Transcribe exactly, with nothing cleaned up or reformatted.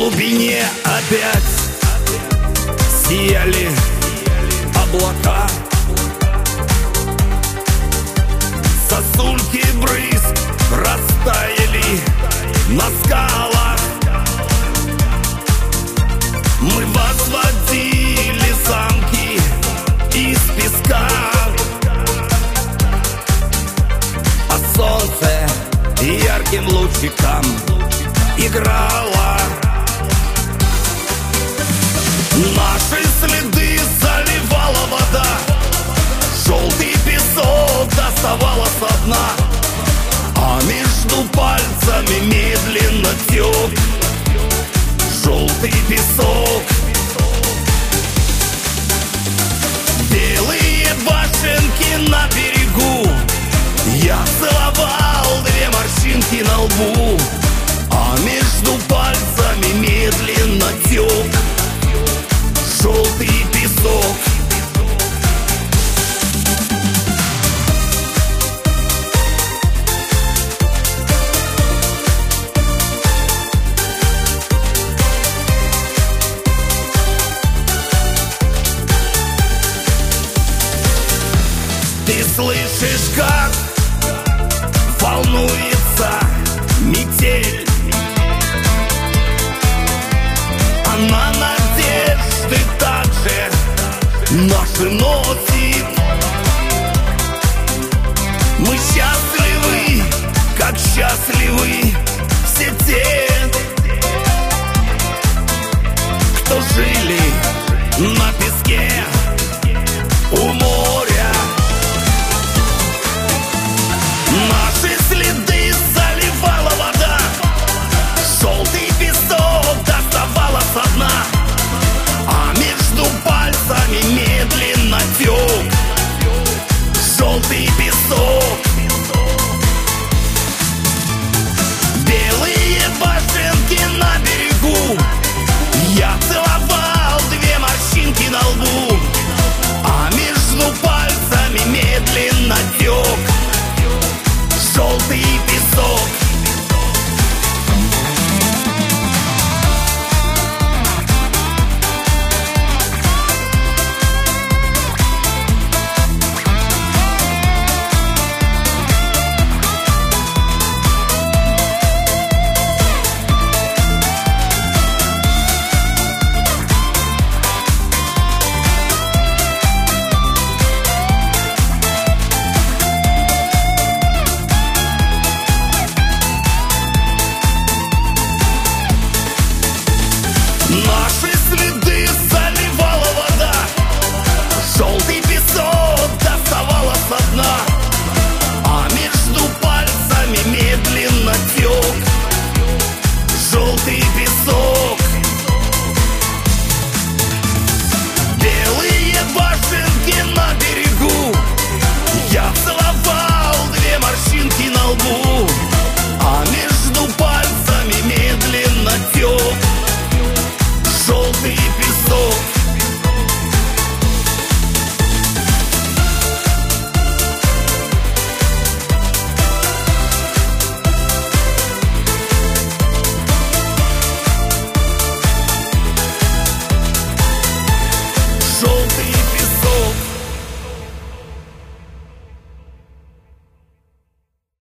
глубине опять сияли облака. Сосульки брызг растаяли на скалах. Мы возводили замки из песка, а солнце ярким лучиком играло. Наши следы заливала вода, желтый песок доставала со дна, а между пальцами медленно тек желтый песок. Белые башенки на берегу, я целовал две морщинки на лбу, а между пальцами медленно тек желтый песок. Ты слышишь, как волнуется метель? Она надежды также наши носит. Мы счастливы, как счастливы